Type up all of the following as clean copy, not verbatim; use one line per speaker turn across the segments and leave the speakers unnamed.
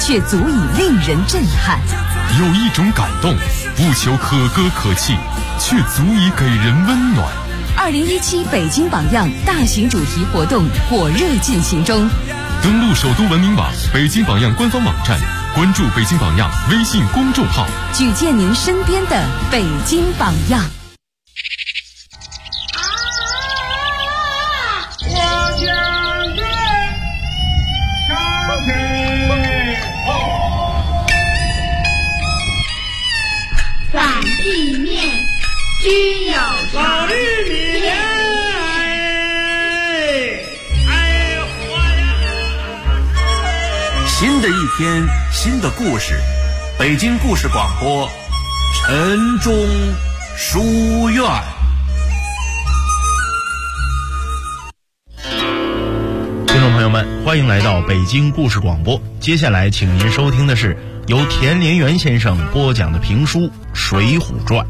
却足以令人震撼。
有一种感动，不求可歌可泣，却足以给人温暖。
2017北京榜样大型主题活动火热进行中，
登录首都文明网、北京榜样官方网站，关注北京榜样微信公众号，
举荐您身边的北京榜样。
反地面居有常。
新的一天，新的故事，北京故事广播，晨钟书院。
听众朋友们，欢迎来到北京故事广播。接下来，请您收听的是由田连元先生播讲的评书《水浒传》。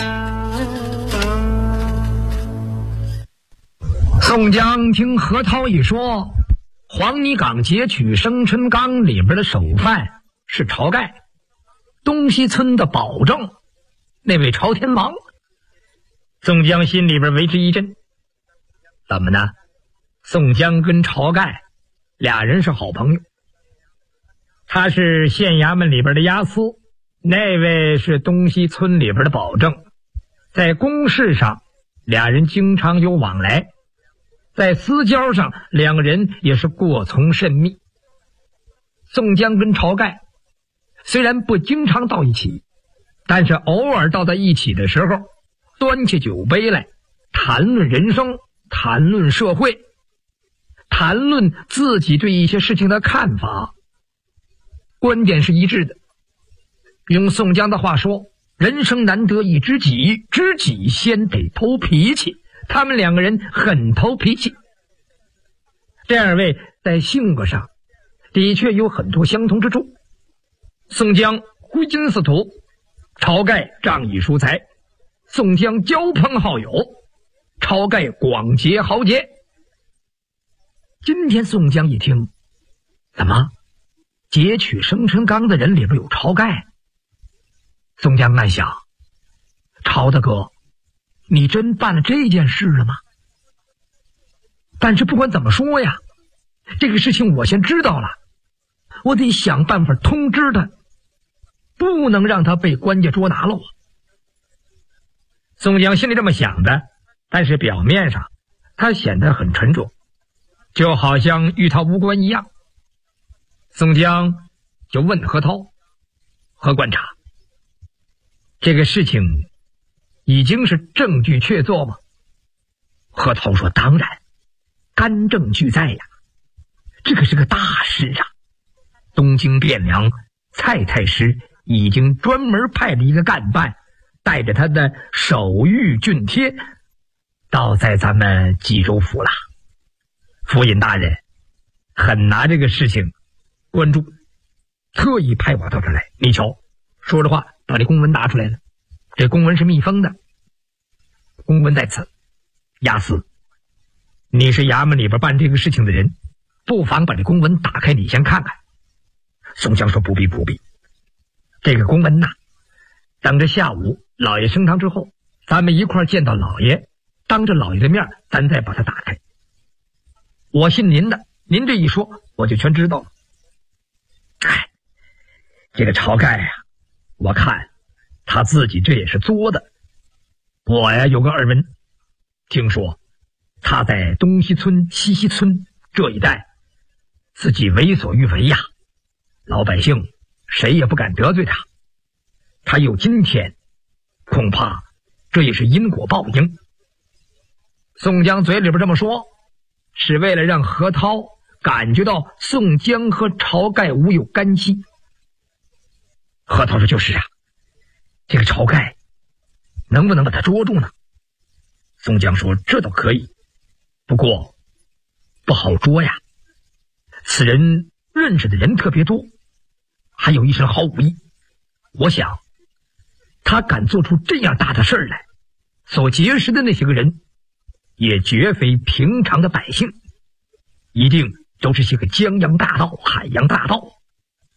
宋江听何涛一说，黄泥岗劫取生辰纲里边的首犯是晁盖，东西村的保证那位朝天王，宋江心里边为之一振。怎么呢？宋江跟晁盖俩人是好朋友，他是县衙门里边的押司，那位是东西村里边的保证，在公事上俩人经常有往来，在私交上两个人也是过从甚密。宋江跟晁盖虽然不经常到一起，但是偶尔到在一起的时候，端起酒杯来谈论人生，谈论社会，谈论自己对一些事情的看法，观点是一致的。用宋江的话说，人生难得一知己，知己先得投脾气。他们两个人很投脾气，这二位在性格上的确有很多相同之处。宋江挥金似土，晁盖仗义疏财。宋江交朋好友，晁盖广结豪杰。今天宋江一听，怎么劫取生辰纲的人里边有晁盖？宋江暗想，晁大哥，你真办了这件事了吗？但是不管怎么说呀，这个事情我先知道了，我得想办法通知他，不能让他被官家捉拿了。宋江心里这么想的，但是表面上他显得很沉着，就好像与他无关一样。宋江就问何涛：何观察，这个事情已经是证据确凿吗？何涛说：当然，干证俱在呀，这可是个大事啊。东京汴梁蔡太师已经专门派了一个干办，带着他的手谕郡贴到在咱们济州府了。府尹大人很拿这个事情关注，特意派我到这儿来。你瞧，说着话把这公文拿出来了，这公文是密封的。公文在此，押司，你是衙门里边办这个事情的人，不妨把这公文打开，你先看看。宋江说：不必不必，这个公文呐，等着下午老爷升堂之后，咱们一块儿见到老爷，当着老爷的面咱再把它打开。我信您的，您这一说我就全知道了。这个晁盖呀，我看他自己这也是作的。我呀有个耳闻，听说他在东西村、西西村这一带自己为所欲为呀，老百姓谁也不敢得罪他。他有今天，恐怕这也是因果报应。宋江嘴里边这么说，是为了让何涛感觉到宋江和晁盖无有干系。何涛说：就是啊，这个晁盖能不能把他捉住呢？宋江说：这倒可以，不过不好捉呀，此人认识的人特别多，还有一身好武艺。我想他敢做出这样大的事儿来，所结识的那些个人也绝非平常的百姓，一定都是些个江洋大盗、海洋大盗。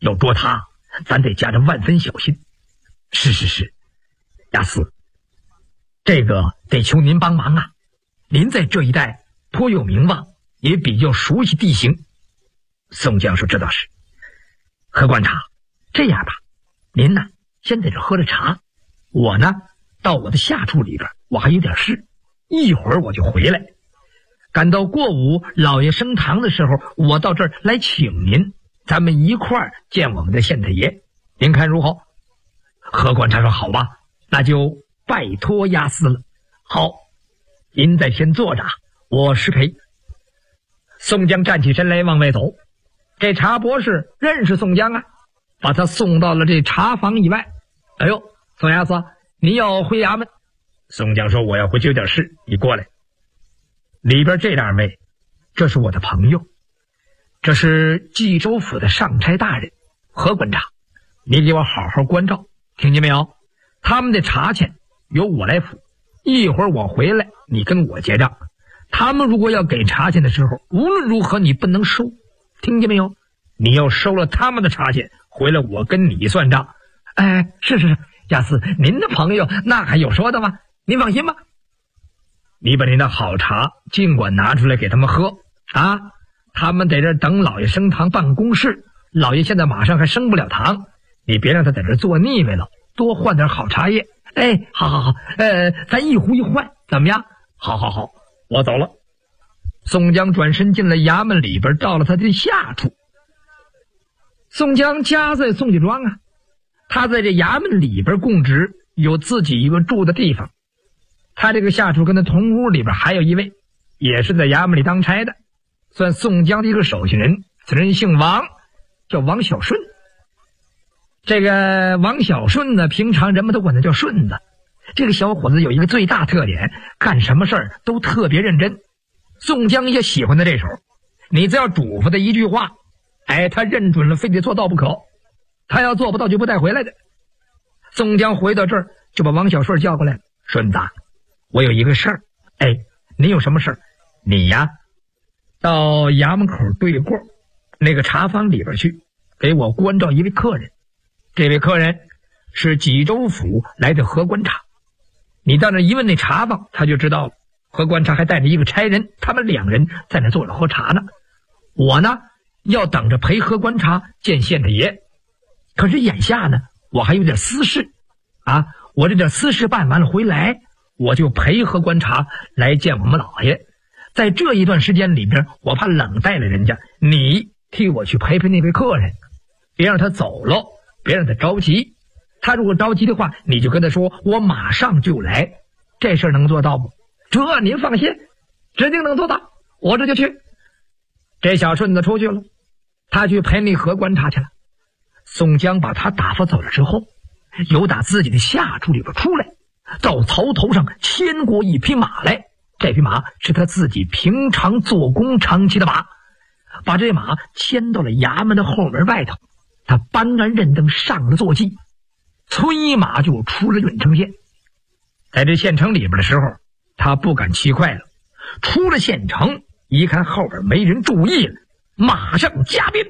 要捉他，咱得加着万分小心。是，亚斯，这个得求您帮忙啊！您在这一带颇有名望，也比较熟悉地形。宋江说：“这倒是。何观察，这样吧，您呢先在这喝着茶，我呢到我的下处里边，我还有点事，一会儿我就回来。赶到过午老爷升堂的时候，我到这儿来请您，咱们一块儿见我们的县太爷，您看如何？”何观察说：“好吧，那就拜托亚斯了。好，您在先坐着，我失陪。”宋江站起身来往外走。这茶博士认识宋江啊，把他送到了这茶房以外。哎呦，宋亚斯，你要回衙门？宋江说：“我要回去有点事，你过来。”里边这两位，这是我的朋友，这是冀州府的上差大人何观察，你给我好好关照，听见没有？他们的茶钱由我来付，一会儿我回来你跟我结账。他们如果要给茶钱的时候，无论如何你不能收，听见没有？你要收了他们的茶钱，回来我跟你算账。哎，是，亚斯，您的朋友那还有说的吗？您放心吧，你把您的好茶尽管拿出来给他们喝啊！他们在这等老爷升堂办公事，老爷现在马上还升不了堂，你别让他在这做腻歪了，多换点好茶叶。哎，好，咱一壶一换，怎么样？好，我走了。宋江转身进了衙门里边，到了他的下处。宋江家在宋家庄啊，他在这衙门里边供职，有自己一个住的地方。他这个下处跟他同屋里边还有一位，也是在衙门里当差的，算宋江的一个手下人，此人姓王，叫王小顺。这个王小顺呢，平常人们都管他叫顺子。这个小伙子有一个最大特点，干什么事儿都特别认真。宋江也喜欢他这手，你只要嘱咐他一句话，他认准了，非得做到不可。他要做不到就不带回来的。宋江回到这儿，就把王小顺叫过来了。顺子，我有一个事儿。你有什么事儿？你呀，到衙门口对过那个茶坊里边去，给我关照一位客人。这位客人是济州府来的何观察。你到那一问那茶坊，他就知道了。何观察还带着一个差人，他们两人在那坐着喝茶呢。我呢，要等着陪何观察见县太爷。可是眼下呢，我还有点私事啊。我这点私事办完了回来，我就陪何观察来见我们老爷。在这一段时间里边，我怕冷待了人家，你替我去陪陪那位客人，别让他走了，别让他着急。他如果着急的话，你就跟他说我马上就来。这事儿能做到不？这您放心，指定能做到，我这就去。这小顺子出去了，他去陪那何观察去了。宋江把他打发走了之后，由打自己的下处里边出来，到槽头上牵过一匹马来。这匹马是他自己平常做工长骑的马，把这马牵到了衙门的后门外头。他搬鞍认灯，上了坐骑，催马就出了郓城县。在这县城里边的时候，他不敢骑快了，出了县城，一看后边没人注意了，马上加鞭，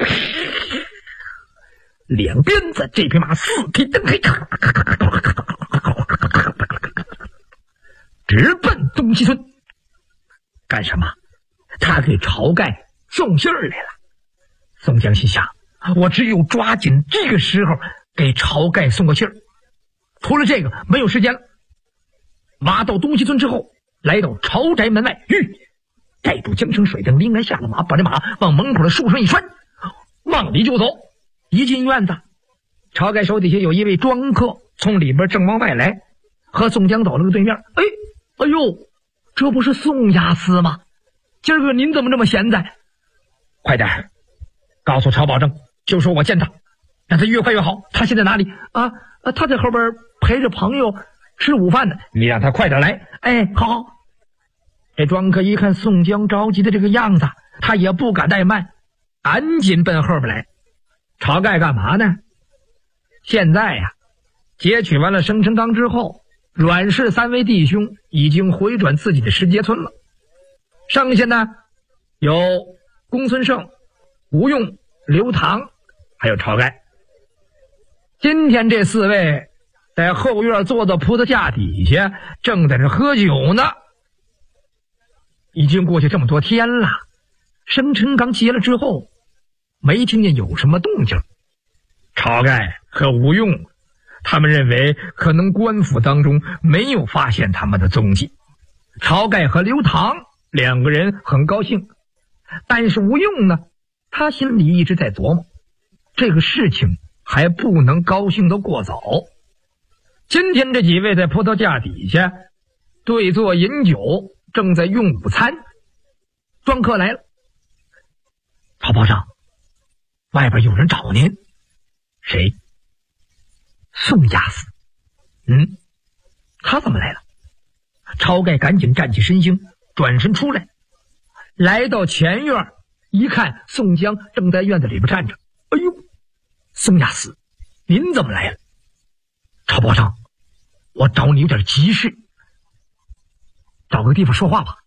两鞭子，这匹马四蹄蹬开，直奔东西村。干什么？他给晁盖送信儿来了。宋江心想，我只有抓紧这个时候给晁盖送个信儿，除了这个没有时间了。马到东西村之后，来到晁宅门外，盖住江城水灯，拎来下了马，把这马往门口的树上一拴，往里就走。一进院子，晁盖手底下有一位庄客从里边正往外来，和宋江走了个对面。哎呦，这不是宋押司吗？今儿个您怎么这么闲在？快点告诉晁保正，就说我见他，让他越快越好。他现在哪里啊？他在后边陪着朋友吃午饭呢，你让他快点来。好。这庄客一看宋江着急的这个样子，他也不敢怠慢，赶紧奔后边来。晁盖干嘛呢？现在呀，劫取完了生辰纲之后，阮氏三位弟兄已经回转自己的石碣村了。剩下呢，有公孙胜、吴用、刘唐还有晁盖。今天这4位在后院坐到葡萄架底下，正在这喝酒呢。已经过去这么多天了，生辰纲结了之后，没听见有什么动静。晁盖和吴用他们认为可能官府当中没有发现他们的踪迹。晁盖和刘唐2个人很高兴，但是吴用呢，他心里一直在琢磨，这个事情还不能高兴得过早。今天这几位在葡萄架底下对坐饮酒，正在用午餐。庄客来了，曹保长，外边有人找您。谁？宋押司。他怎么来了？晁盖赶紧站起身形，转身出来，来到前院，一看宋江正在院子里边站着。哎呦，宋押司，您怎么来了？曹保长，我找你有点急事，找个地方说话吧。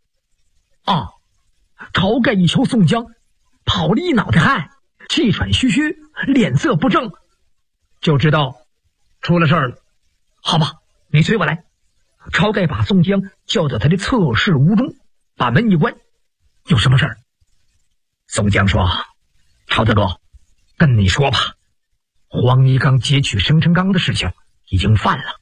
晁盖一瞧宋江，跑了一脑袋汗，气喘吁吁，脸色不正，就知道出了事儿了。好吧，你随我来。晁盖把宋江叫到他的侧室屋中，把门一关。有什么事儿？宋江说：晁大哥，跟你说吧，黄泥冈劫取生辰纲的事情已经犯了。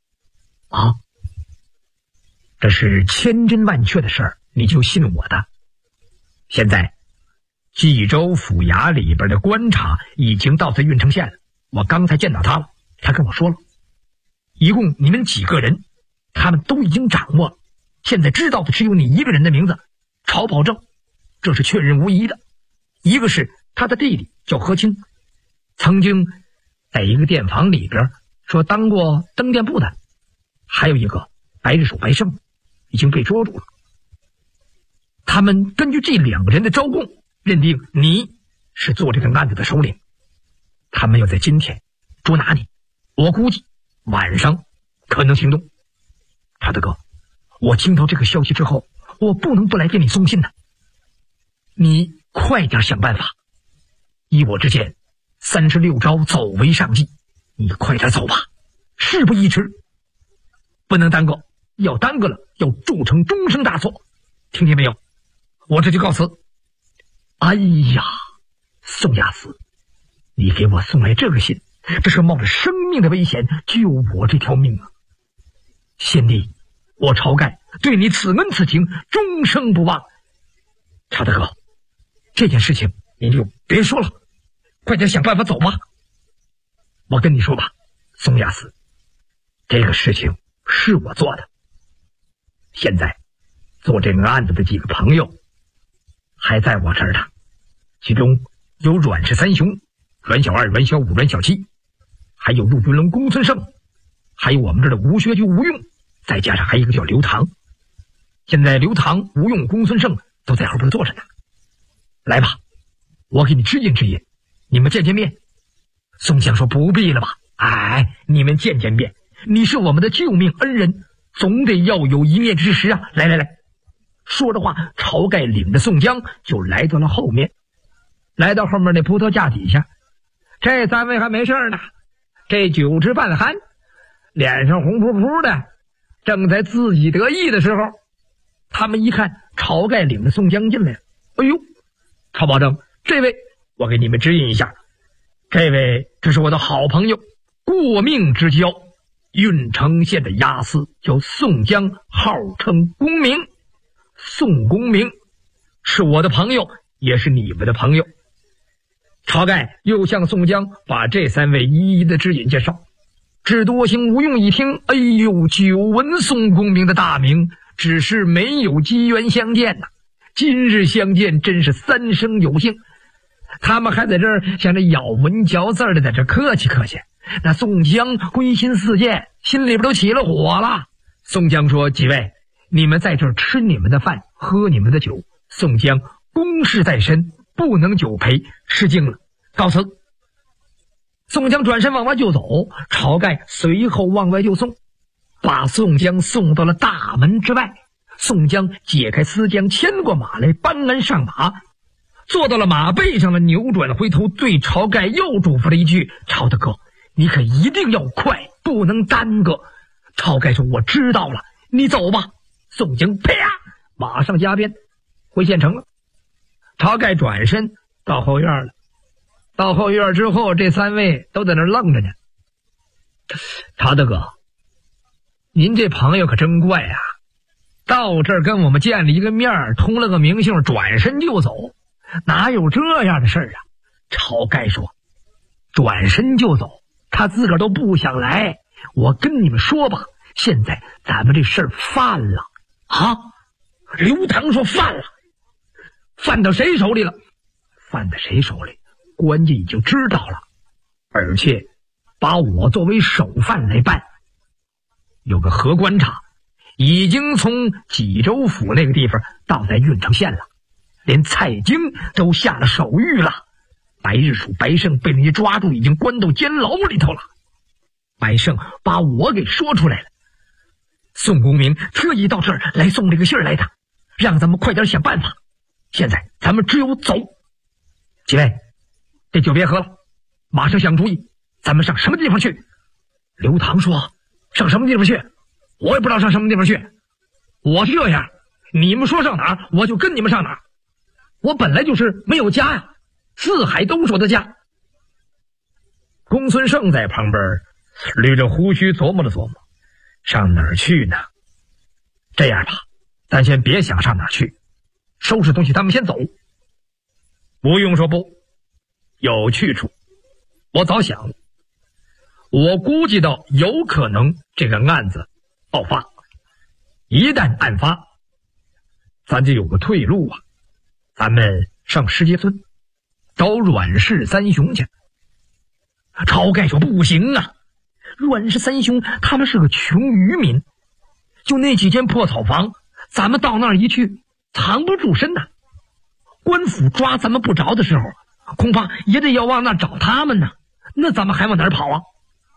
这是千真万确的事儿，你就信我的。现在冀州府衙里边的官差已经到在郓城县了，我刚才见到他了，他跟我说了，一共你们几个人，他们都已经掌握了，现在知道的只有你一个人的名字，晁保正，这是确认无疑的。一个是他的弟弟叫何清，曾经在一个店房里边说当过登店部的，还有一个白日守白胜已经被捉住了。他们根据这2个人的招供，认定你是做这个案子的首领，他们要在今天捉拿你，我估计晚上可能行动。晁大哥，我听到这个消息之后，我不能不来给你送信呢，你快点想办法。依我之见，36招走为上计，你快点走吧，事不宜迟，不能耽搁，要耽搁了要铸成终生大错，听见没有？我这就告辞。哎呀，宋押司，你给我送来这个信，这是冒着生命的危险救我这条命啊！先帝，我晁盖对你此恩此情终生不忘。晁大哥，这件事情你就别说了，快点想办法走吧。我跟你说吧，宋押司，这个事情是我做的，现在做这个案子的几个朋友还在我这儿呢，其中有阮氏三雄，阮小二、阮小五、阮小七，还有陆云龙、公孙胜，还有我们这儿的吴学究吴用，再加上还有一个叫刘唐。现在刘唐、吴用、公孙胜都在后边坐着呢。来吧，我给你指引指引，你们见见面。宋江说：不必了吧，你们见见面，你是我们的救命恩人，总得要有一面之时啊！来来来。说着话，晁盖领着宋江就来到了后面，来到后面那葡萄架底下。这3位还没事呢，这酒至半酣，脸上红扑扑的，正在自己得意的时候，他们一看晁盖领着宋江进来了。哎呦，晁保正，这位我给你们指引一下，这位这是我的好朋友，过命之交，郓城县的押司，叫宋江，号称公明。宋公明是我的朋友，也是你们的朋友。晁盖又向宋江把这3位一一的指引介绍。智多星吴用一听，哎呦，久闻宋公明的大名，只是没有机缘相见呐，今日相见真是3生有幸。他们还在这儿想着咬文嚼字的在这客气客气，那宋江归心似箭，心里边都起了火了。宋江说：几位，你们在这儿吃你们的饭，喝你们的酒，宋江公事在身，不能久陪，失敬了，告辞。宋江转身往外就走，晁盖随后往外就送，把宋江送到了大门之外。宋江解开丝缰，牵过马来，搬鞍上马。 坐到了马背上了，扭转回头对晁盖又嘱咐了一句：晁大哥，你可一定要快，不能耽搁。晁盖说：我知道了，你走吧。宋江啪马上加鞭回县城了。晁盖转身到后院了。到后院之后，这三位都在那愣着呢。晁大哥，您这朋友可真怪啊，到这儿跟我们见了一个面，通了个名姓，转身就走，哪有这样的事儿啊？晁盖说：转身就走，他自个儿都不想来。我跟你们说吧，现在咱们这事儿犯了啊！刘唐说：犯了，犯到谁手里了？犯到谁手里？官家已经知道了，而且把我作为首犯来办。有个河观察已经从济州府那个地方到在郓城县了，连蔡京都下了手谕了。白日鼠白胜被人家抓住，已经关到监牢里头了。白胜把我给说出来了，宋公明特意到这儿来送这个信儿来的，让咱们快点想办法。现在咱们只有走。几位，这酒别喝了，马上想主意，咱们上什么地方去？刘唐说：上什么地方去？我也不知道上什么地方去。我是这样，你们说上哪儿，我就跟你们上哪儿。我本来就是没有家呀，四海都是我的家。公孙胜在旁边捋着胡须琢磨了琢磨，上哪儿去呢？这样吧，咱先别想上哪儿去，收拾东西咱们先走。不用说不，有去处。我早想了，我估计到有可能这个案子爆发，一旦案发，咱就有个退路啊。咱们上石碣村找阮氏三雄去。晁盖说：不行啊，阮氏三雄他们是个穷渔民，就那几间破草房，咱们到那儿一去藏不住身呐。官府抓咱们不着的时候，恐怕也得要往那儿找他们呢，那咱们还往哪儿跑啊？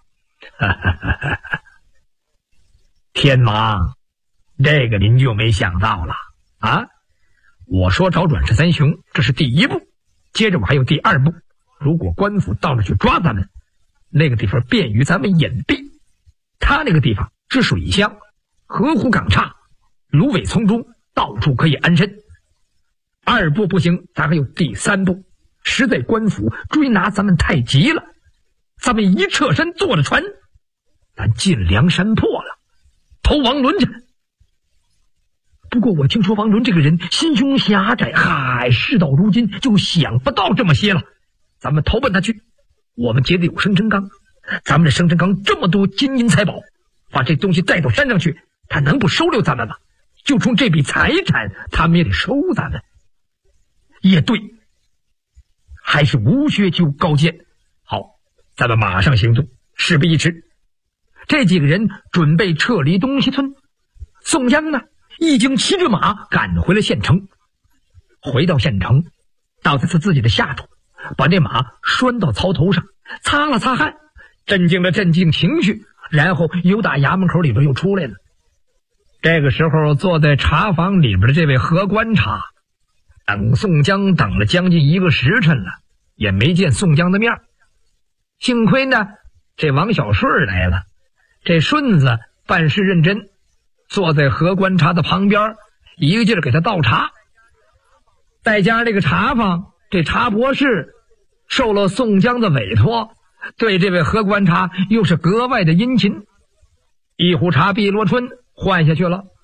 天王，这个您就没想到了啊！我说找阮氏三雄，这是第一步，接着我还有第二步。如果官府到那去抓咱们，那个地方便于咱们隐蔽。他那个地方是水乡，河湖港岔，芦苇丛中，到处可以安身。二步不行，咱还有第三步。实在官府追拿咱们太急了，咱们一撤身坐着船，咱进梁山泊了，投王伦去。不过我听说王伦这个人心胸狭窄，嗨，事到如今就想不到这么些了。咱们投奔他去，我们觉得有生辰纲，咱们这生辰纲这么多金银财宝，把这东西带到山上去，他能不收留咱们吗？就冲这笔财产，他们也得收咱们。也对，还是无学究高见。好，咱们马上行动，事不宜迟。这几个人准备撤离东西村。宋江呢，已经骑着马赶回了县城。回到县城，倒在他自己的下处，把这马拴到槽头上，擦了擦汗，镇静了镇静情绪，然后又打衙门口里边又出来了。这个时候坐在茶房里边的这位何观察，等宋江等了将近1个时辰了，也没见宋江的面。幸亏呢，这王小顺来了。这顺子办事认真，坐在何观察的旁边，一个劲儿给他倒茶。再加上这个茶坊，这茶博士受了宋江的委托，对这位何观察又是格外的殷勤。一壶茶碧螺春换下去了，